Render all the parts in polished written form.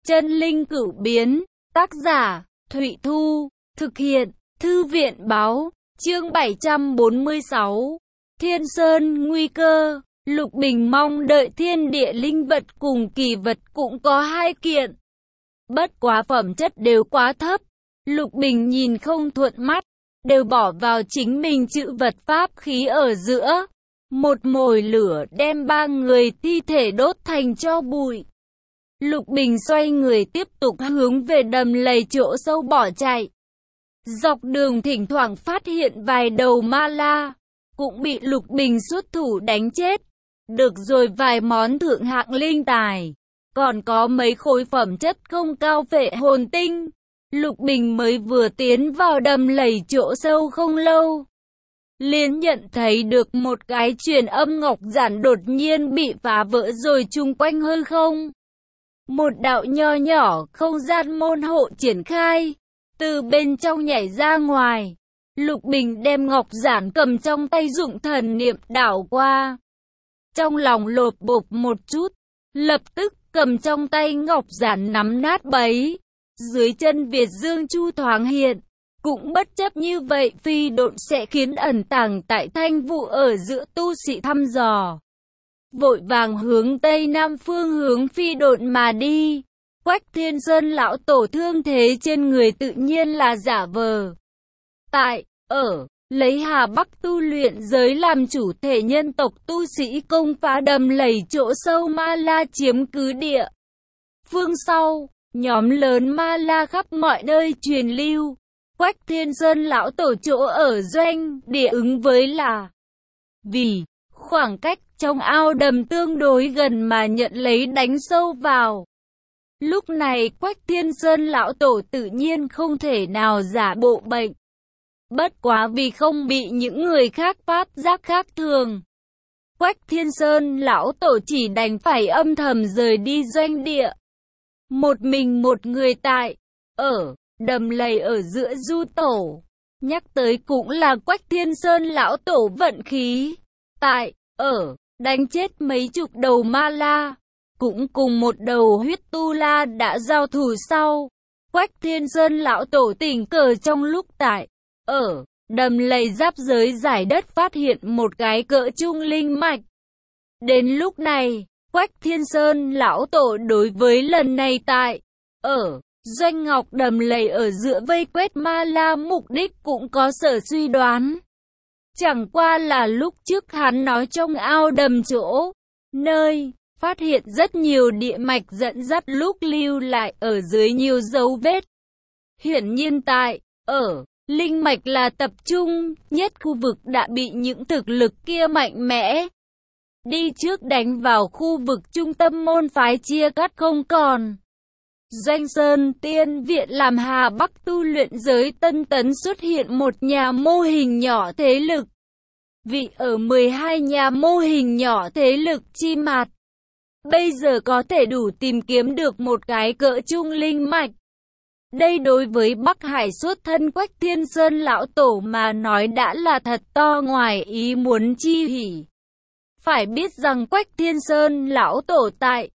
Chân linh cửu biến, tác giả, Thụy Thu, thực hiện, Thư viện báo, chương 746, Thiên Sơn nguy cơ, Lục Bình mong đợi thiên địa linh vật cùng kỳ vật cũng có 2 kiện. Bất quá phẩm chất đều quá thấp, Lục Bình nhìn không thuận mắt, đều bỏ vào chính mình chữ vật pháp khí ở giữa. Một mồi lửa đem 3 người thi thể đốt thành tro bụi. Lục Bình xoay người tiếp tục hướng về đầm lầy chỗ sâu bỏ chạy. Dọc đường thỉnh thoảng phát hiện vài đầu ma la, cũng bị Lục Bình xuất thủ đánh chết. Được rồi vài món thượng hạng linh tài, còn có mấy khối phẩm chất không cao phệ hồn tinh. Lục Bình mới vừa tiến vào đầm lầy chỗ sâu không lâu, liền nhận thấy được một cái truyền âm ngọc giản đột nhiên bị phá vỡ rồi chung quanh hư không. Một đạo nho nhỏ không gian môn hộ triển khai, từ bên trong nhảy ra ngoài. Lục Bình đem ngọc giản cầm trong tay dụng thần niệm đảo qua. Trong lòng lột bột một chút, lập tức cầm trong tay ngọc giản nắm nát bấy. Dưới chân Việt Dương Chu thoáng hiện, cũng bất chấp như vậy phi độn sẽ khiến ẩn tàng tại thanh vụ ở giữa tu sĩ thăm dò. Vội vàng hướng tây nam phương hướng phi độn mà đi. Quách Thiên Sơn lão tổ thương thế trên người tự nhiên là giả vờ. Lấy Hà Bắc tu luyện giới làm chủ thể nhân tộc tu sĩ công phá đầm lầy chỗ sâu ma la chiếm cứ địa. Phương sau, nhóm lớn ma la khắp mọi nơi truyền lưu. Quách Thiên Sơn lão tổ chỗ ở doanh địa ứng với là vì khoảng cách trong ao đầm tương đối gần mà nhận lấy đánh sâu vào. Lúc này Quách Thiên Sơn lão tổ tự nhiên không thể nào giả bộ bệnh. Bất quá vì không bị những người khác phát giác khác thường, Quách Thiên Sơn lão tổ chỉ đành phải âm thầm rời đi doanh địa. Một mình một người tại đầm lầy ở giữa du tổ. Nhắc tới cũng là Quách Thiên Sơn lão tổ vận khí. Đánh chết mấy chục đầu ma la, cũng cùng một đầu huyết tu la đã giao thủ sau. Quách Thiên Sơn lão tổ tình cờ trong lúc đầm lầy giáp giới giải đất phát hiện một cái cỡ trung linh mạch. Đến lúc này, Quách Thiên Sơn lão tổ đối với lần này doanh ngọc đầm lầy ở giữa vây quét ma la mục đích cũng có sở suy đoán. Chẳng qua là lúc trước hắn nói trong ao đầm chỗ, nơi phát hiện rất nhiều địa mạch dẫn dắt lúc lưu lại ở dưới nhiều dấu vết. Hiển nhiên linh mạch là tập trung nhất khu vực đã bị những thực lực kia mạnh mẽ đi trước đánh vào khu vực trung tâm môn phái chia cắt không còn. Doanh Sơn Tiên Viện làm Hà Bắc tu luyện giới tân tấn xuất hiện một nhà mô hình nhỏ thế lực. Vị ở 12 nhà mô hình nhỏ thế lực chi mặt, bây giờ có thể đủ tìm kiếm được một cái cỡ trung linh mạch. Đây đối với Bắc Hải xuất thân Quách Thiên Sơn lão tổ mà nói đã là thật to ngoài ý muốn chi hỉ. Phải biết rằng Quách Thiên Sơn lão tổ tại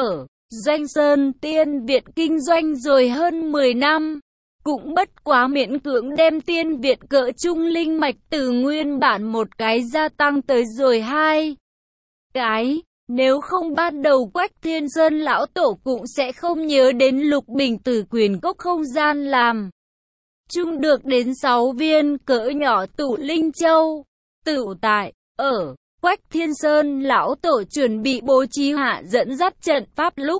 Doanh Sơn Tiên Viện kinh doanh rồi hơn 10 năm, cũng bất quá miễn cưỡng đem tiên viện cỡ trung linh mạch từ nguyên bản một cái gia tăng tới rồi 2 cái. Nếu không ban đầu Quách Thiên Sơn lão tổ cũng sẽ không nhớ đến Lục Bình từ quyền cốc không gian làm chung được đến 6 viên cỡ nhỏ tụ linh châu. Tại Quách Thiên Sơn lão tổ chuẩn bị bố trí hạ dẫn dắt trận pháp lúc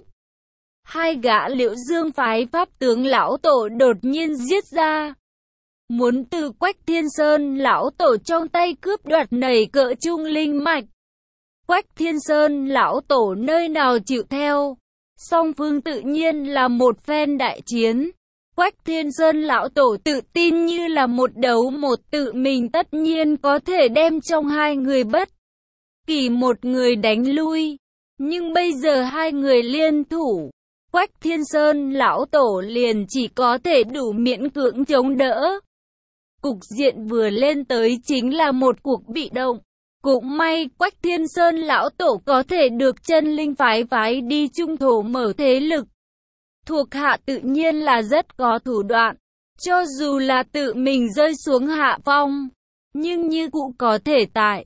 2 gã Liễu Dương phái pháp tướng lão tổ đột nhiên giết ra, muốn từ Quách Thiên Sơn lão tổ trong tay cướp đoạt nảy cỡ trung linh mạch. Quách Thiên Sơn lão tổ nơi nào chịu theo, song phương tự nhiên là một phen đại chiến. Quách Thiên Sơn lão tổ tự tin như là một đấu một, tự mình tất nhiên có thể đem trong 2 người bất kỳ một người đánh lui. Nhưng bây giờ 2 người liên thủ, Quách Thiên Sơn lão tổ liền chỉ có thể đủ miễn cưỡng chống đỡ. Cục diện vừa lên tới chính là một cuộc bị động. Cũng may Quách Thiên Sơn lão tổ có thể được chân linh phái đi trung thổ mở thế lực. Thuộc hạ tự nhiên là rất có thủ đoạn, cho dù là tự mình rơi xuống hạ phong, nhưng như cụ có thể tại,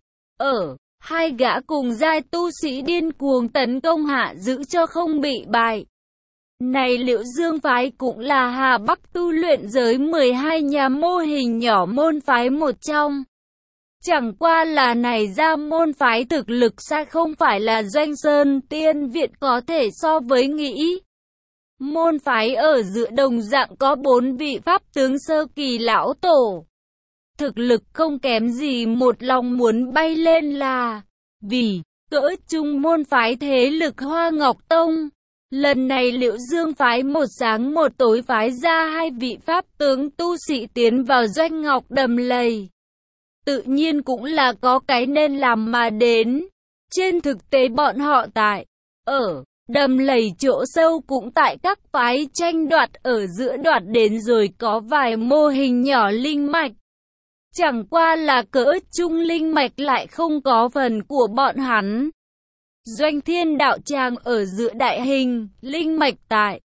hai gã cùng giai tu sĩ điên cuồng tấn công hạ giữ cho không bị bại. Này Liễu Dương phái cũng là Hà Bắc tu luyện giới 12 nhà mô hình nhỏ môn phái một trong. Chẳng qua là này ra môn phái thực lực xa không phải là Doanh Sơn Tiên Viện có thể so với nghĩ. Môn phái ở giữa đồng dạng có 4 vị pháp tướng sơ kỳ lão tổ. Thực lực không kém gì, một lòng muốn bay lên là vì cỡ chung môn phái thế lực Hoa Ngọc Tông. Lần này Liễu Dương phái một sáng một tối phái ra 2 vị pháp tướng tu sĩ tiến vào Doanh Ngọc Đầm Lầy. Tự nhiên cũng là có cái nên làm mà đến. Trên thực tế bọn họ tại Đầm Lầy chỗ sâu cũng tại các phái tranh đoạt ở giữa đoạt đến rồi có vài mô hình nhỏ linh mạch. Chẳng qua là cỡ trung linh mạch lại không có phần của bọn hắn. Doanh Thiên đạo tràng ở giữa đại hình, linh mạch tại,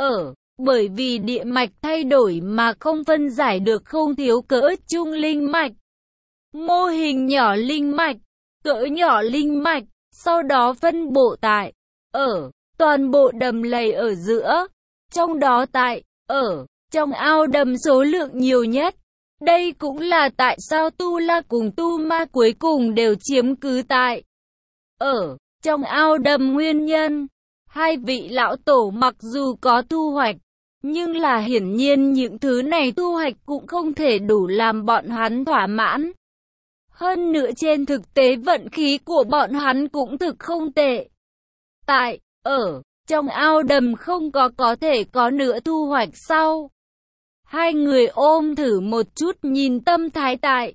bởi vì địa mạch thay đổi mà không phân giải được không thiếu cỡ trung linh mạch. Mô hình nhỏ linh mạch, cỡ nhỏ linh mạch, sau đó phân bộ tại, toàn bộ đầm lầy ở giữa, trong đó tại, trong ao đầm số lượng nhiều nhất. Đây cũng là tại sao Tu La cùng Tu Ma cuối cùng đều chiếm cứ tại, trong ao đầm nguyên nhân. 2 vị lão tổ mặc dù có thu hoạch, nhưng là hiển nhiên những thứ này thu hoạch cũng không thể đủ làm bọn hắn thỏa mãn. Hơn nữa trên thực tế vận khí của bọn hắn cũng thực không tệ. Tại, trong ao đầm không có thể có nữa thu hoạch sau. 2 người ôm thử một chút nhìn tâm thái tại,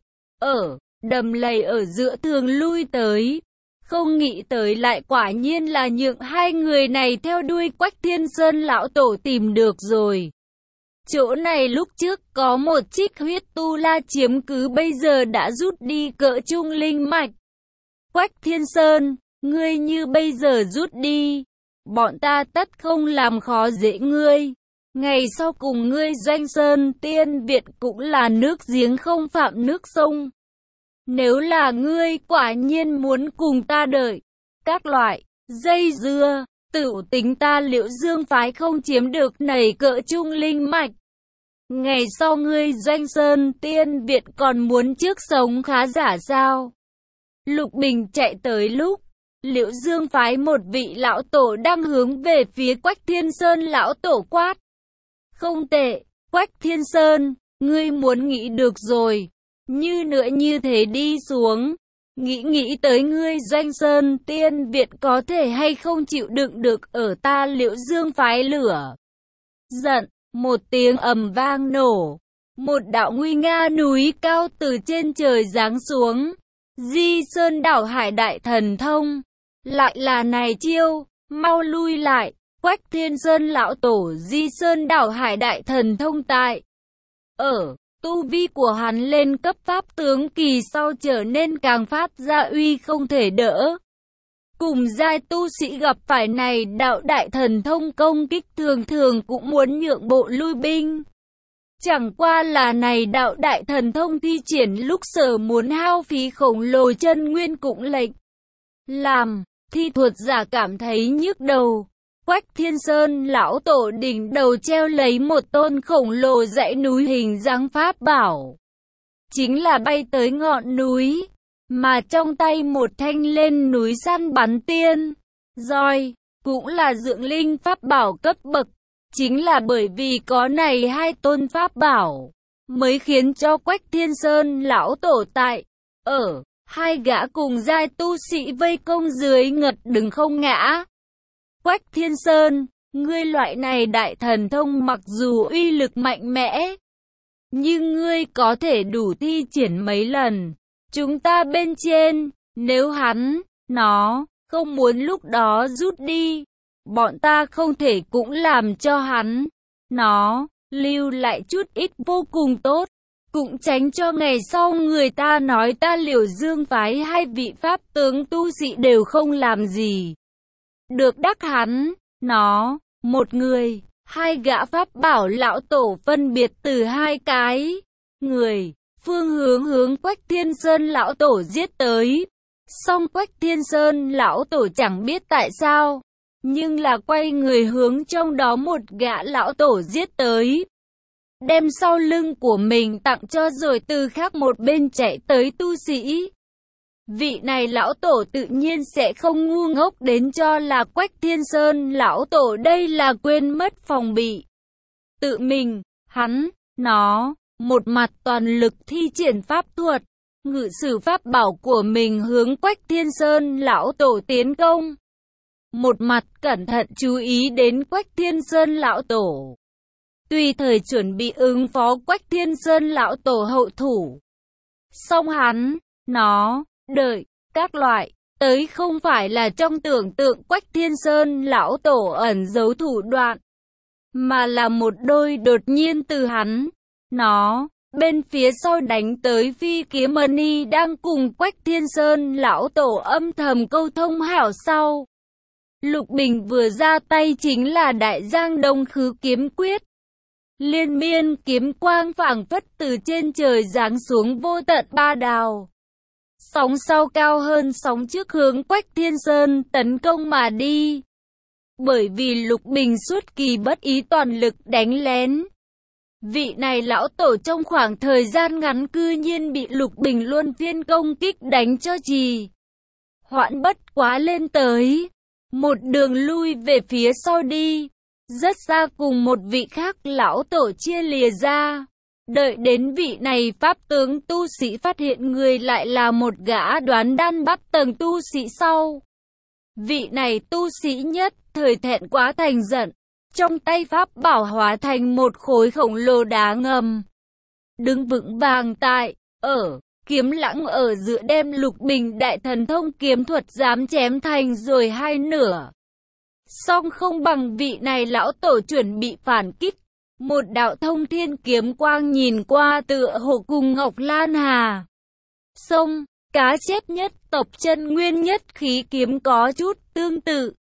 đầm lầy ở giữa thường lui tới. Không nghĩ tới lại quả nhiên là nhượng 2 người này theo đuôi Quách Thiên Sơn lão tổ tìm được rồi. Chỗ này lúc trước có một trích huyết tu la chiếm cứ bây giờ đã rút đi cỡ trung linh mạch. Quách Thiên Sơn, ngươi như bây giờ rút đi, bọn ta tất không làm khó dễ ngươi. Ngày sau cùng ngươi Doanh Sơn Tiên Viện cũng là nước giếng không phạm nước sông. Nếu là ngươi quả nhiên muốn cùng ta đợi các loại dây dưa, tựu tính ta Liễu Dương phái không chiếm được nảy cỡ trung linh mạch. Ngày sau ngươi Doanh Sơn Tiên Viện còn muốn trước sống khá giả sao? Lục Bình chạy tới lúc Liễu Dương phái một vị lão tổ đang hướng về phía Quách Thiên Sơn lão tổ quát. Không tệ, Quách Thiên Sơn, ngươi muốn nghĩ được rồi. Như nữa như thế đi xuống, nghĩ tới ngươi Doanh Sơn Tiên Viện có thể hay không chịu đựng được ở ta Liễu Dương phái lửa. Giận, một tiếng ầm vang nổ, một đạo nguy nga núi cao từ trên trời giáng xuống. Di Sơn đảo hải đại thần thông, lại là này chiêu, mau lui lại. Quách Thiên Sơn lão tổ Di Sơn đảo hải đại thần thông tại, tu vi của hắn lên cấp pháp tướng kỳ sau trở nên càng phát ra uy không thể đỡ. Cùng giai tu sĩ gặp phải này đạo đại thần thông công kích thường thường cũng muốn nhượng bộ lui binh. Chẳng qua là này đạo đại thần thông thi triển lúc sở muốn hao phí khổng lồ chân nguyên cũng lệch. Làm thi thuật giả cảm thấy nhức đầu. Quách Thiên Sơn lão tổ đỉnh đầu treo lấy một tôn khổng lồ dãy núi hình dáng pháp bảo. Chính là bay tới ngọn núi, mà trong tay một thanh lên núi săn bắn tiên roi, cũng là dưỡng linh pháp bảo cấp bậc. Chính là bởi vì có này 2 tôn pháp bảo, mới khiến cho Quách Thiên Sơn lão tổ tại, 2 gã cùng giai tu sĩ vây công dưới ngật đứng không ngã. Quách Thiên Sơn, ngươi loại này đại thần thông mặc dù uy lực mạnh mẽ, nhưng ngươi có thể đủ thi triển mấy lần. Chúng ta bên trên, nếu nó không muốn lúc đó rút đi, bọn ta không thể cũng làm cho nó lưu lại chút ít vô cùng tốt. Cũng tránh cho ngày sau người ta nói ta Liễu Dương phái 2 vị pháp tướng tu sĩ đều không làm gì được đắc nó một người. Hai gã pháp bảo lão tổ phân biệt từ hai cái người, phương hướng Quách Thiên Sơn lão tổ giết tới. Song Quách Thiên Sơn lão tổ chẳng biết tại sao, nhưng là quay người hướng trong đó một gã lão tổ giết tới. Đem sau lưng của mình tặng cho rồi từ khác một bên chạy tới tu sĩ. Vị này lão tổ tự nhiên sẽ không ngu ngốc đến cho là Quách Thiên Sơn lão tổ đây là quên mất phòng bị. Tự mình, hắn, nó, một mặt toàn lực thi triển pháp thuật, ngự sử pháp bảo của mình hướng Quách Thiên Sơn lão tổ tiến công. Một mặt cẩn thận chú ý đến Quách Thiên Sơn lão tổ. Tùy thời chuẩn bị ứng phó Quách Thiên Sơn lão tổ hậu thủ. Song hắn, nó, đợi, các loại, tới không phải là trong tưởng tượng Quách Thiên Sơn lão tổ ẩn giấu thủ đoạn, mà là một đôi đột nhiên từ hắn, nó, bên phía sau đánh tới Phi Kiếm Mani đang cùng Quách Thiên Sơn lão tổ âm thầm câu thông hảo sau. Lục Bình vừa ra tay chính là Đại Giang Đông Khứ Kiếm Quyết. Liên miên kiếm quang phảng phất từ trên trời giáng xuống vô tận ba đào. Sóng sau cao hơn sóng trước hướng Quách Thiên Sơn tấn công mà đi. Bởi vì Lục Bình suốt kỳ bất ý toàn lực đánh lén. Vị này lão tổ trong khoảng thời gian ngắn cư nhiên bị Lục Bình luân phiên công kích đánh cho trì hoãn bất quá lên tới. Một đường lui về phía sau đi. Rất xa cùng một vị khác lão tổ chia lìa ra. Đợi đến vị này pháp tướng tu sĩ phát hiện người lại là một gã đoán đan bắc tầng tu sĩ sau. Vị này tu sĩ nhất thời thẹn quá thành giận. Trong tay pháp bảo hóa thành một khối khổng lồ đá ngầm. Đứng vững vàng tại, kiếm lãng ở giữa đem Lục Bình đại thần thông kiếm thuật dám chém thành rồi hai nửa. Song không bằng vị này lão tổ chuẩn bị phản kích. Một đạo thông thiên kiếm quang nhìn qua tựa hồ cùng Ngọc Lan Hà Sông, cá chép nhất tộc chân nguyên nhất khí kiếm có chút tương tự.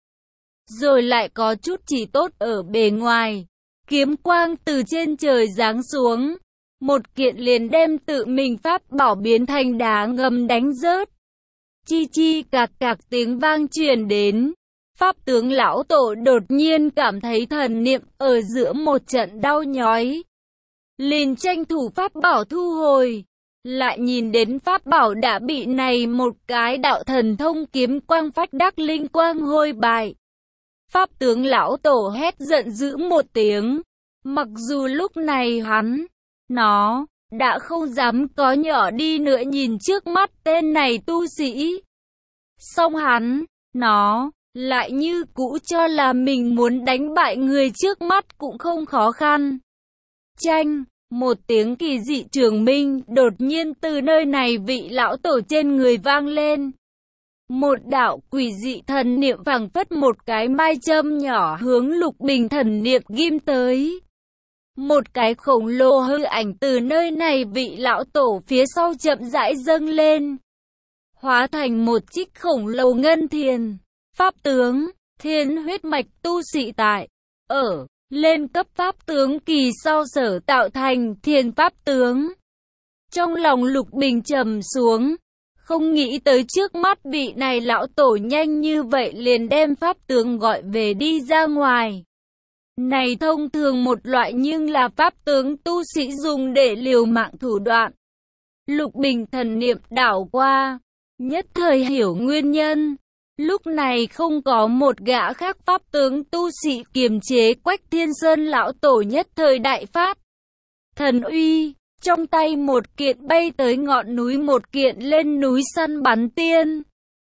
Rồi lại có chút chỉ tốt ở bề ngoài. Kiếm quang từ trên trời giáng xuống. Một kiện liền đem tự mình pháp bảo biến thành đá ngầm đánh rớt. Chi chi cạc cạc tiếng vang truyền đến. Pháp tướng lão tổ đột nhiên cảm thấy thần niệm ở giữa một trận đau nhói. Liền tranh thủ pháp bảo thu hồi. Lại nhìn đến pháp bảo đã bị này một cái đạo thần thông kiếm quang phát đắc linh quang hôi bại. Pháp tướng lão tổ hét giận dữ một tiếng. Mặc dù lúc này hắn, nó, đã không dám có nhỏ đi nữa nhìn trước mắt tên này tu sĩ. Song hắn, nó, lại như cũ cho là mình muốn đánh bại người trước mắt cũng không khó khăn. Chanh, một tiếng kỳ dị trường minh đột nhiên từ nơi này vị lão tổ trên người vang lên. Một đạo quỷ dị thần niệm phảng phất một cái mai châm nhỏ hướng Lục Bình thần niệm ghim tới. Một cái khổng lồ hư ảnh từ nơi này vị lão tổ phía sau chậm rãi dâng lên. Hóa thành một trích khổng lồ ngân thiền. Pháp tướng, thiên huyết mạch tu sĩ tại, lên cấp pháp tướng kỳ sau sở tạo thành thiên pháp tướng. Trong lòng Lục Bình trầm xuống, không nghĩ tới trước mắt vị này lão tổ nhanh như vậy liền đem pháp tướng gọi về đi ra ngoài. Này thông thường một loại nhưng là pháp tướng tu sĩ dùng để liều mạng thủ đoạn. Lục Bình thần niệm đảo qua, nhất thời hiểu nguyên nhân. Lúc này không có một gã khác pháp tướng tu sĩ kiềm chế Quách Thiên Sơn lão tổ nhất thời đại phát thần uy, trong tay một kiện bay tới ngọn núi, một kiện lên núi săn bắn tiên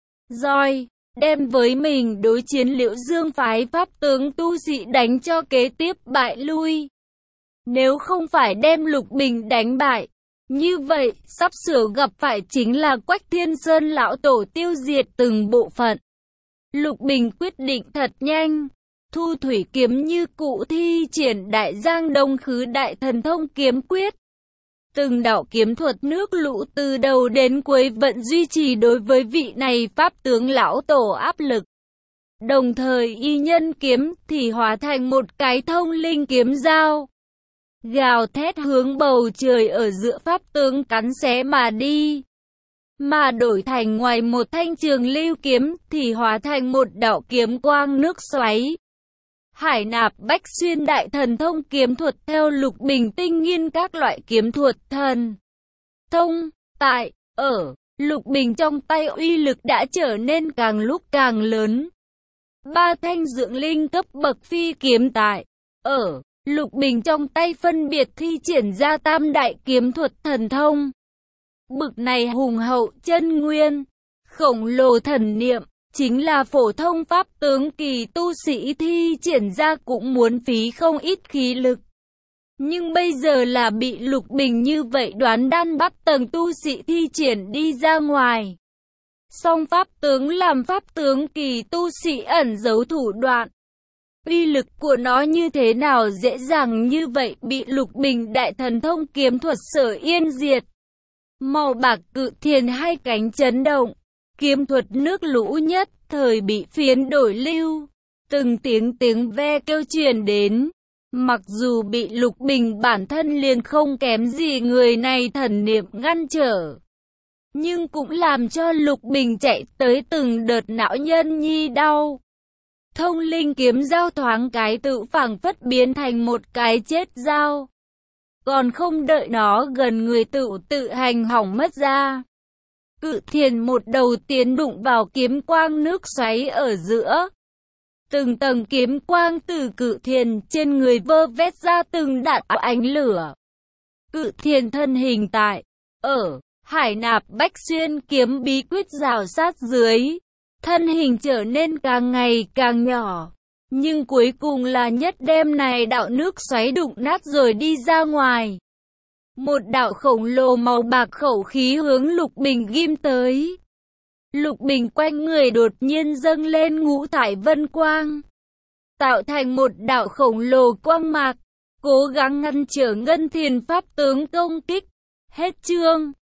roi, đem với mình đối chiến Liễu Dương phái pháp tướng tu sĩ đánh cho kế tiếp bại lui. Nếu không phải đem Lục Bình đánh bại, như vậy sắp sửa gặp phải chính là Quách Thiên Sơn lão tổ tiêu diệt từng bộ phận. Lục Bình quyết định thật nhanh, thu thủy kiếm như cụ thi triển Đại Giang Đông Khứ đại thần thông kiếm quyết. Từng đạo kiếm thuật nước lũ từ đầu đến cuối vẫn duy trì đối với vị này pháp tướng lão tổ áp lực. Đồng thời y nhân kiếm thì hóa thành một cái thông linh kiếm dao, gào thét hướng bầu trời ở giữa pháp tướng cắn xé mà đi. Mà đổi thành ngoài một thanh trường lưu kiếm thì hóa thành một đạo kiếm quang nước xoáy. Hải nạp bách xuyên đại thần thông kiếm thuật theo Lục Bình tinh nghiên các loại kiếm thuật thần thông. Tại, ở, Lục Bình trong tay uy lực đã trở nên càng lúc càng lớn. Ba thanh dưỡng linh cấp bậc phi kiếm tại, ở, Lục Bình trong tay phân biệt thi triển ra tam đại kiếm thuật thần thông. Bực này hùng hậu chân nguyên, khổng lồ thần niệm, chính là phổ thông pháp tướng kỳ tu sĩ thi triển ra cũng muốn phí không ít khí lực. Nhưng bây giờ là bị Lục Bình như vậy đoán đan bắt tầng tu sĩ thi triển đi ra ngoài. Song pháp tướng làm pháp tướng kỳ tu sĩ ẩn giấu thủ đoạn. Uy lực của nó như thế nào dễ dàng như vậy bị Lục Bình đại thần thông kiếm thuật sở yên diệt. Màu bạc cự thiền hai cánh chấn động, kiếm thuật nước lũ nhất thời bị phiến đổi lưu. Từng tiếng ve kêu truyền đến. Mặc dù bị Lục Bình bản thân liền không kém gì người này thần niệm ngăn trở, nhưng cũng làm cho Lục Bình chạy tới từng đợt não nhân nhi đau. Thông linh kiếm dao thoáng cái tự phảng phất biến thành một cái chết dao. Còn không đợi nó gần người tự hành hỏng mất ra. Cự thiền một đầu tiến đụng vào kiếm quang nước xoáy ở giữa. Từng tầng kiếm quang từ cự thiền trên người vơ vét ra từng đạn ánh lửa. Cự thiền thân hình tại, ở, hải nạp bách xuyên kiếm bí quyết rào sát dưới. Thân hình trở nên càng ngày càng nhỏ. Nhưng cuối cùng là nhất đem này đạo nước xoáy đụng nát rồi đi ra ngoài. Một đạo khổng lồ màu bạc khẩu khí hướng Lục Bình ghim tới. Lục Bình quanh người đột nhiên dâng lên ngũ thải vân quang, tạo thành một đạo khổng lồ quang mạc, cố gắng ngăn trở Ngân Thiền pháp tướng công kích. Hết chương.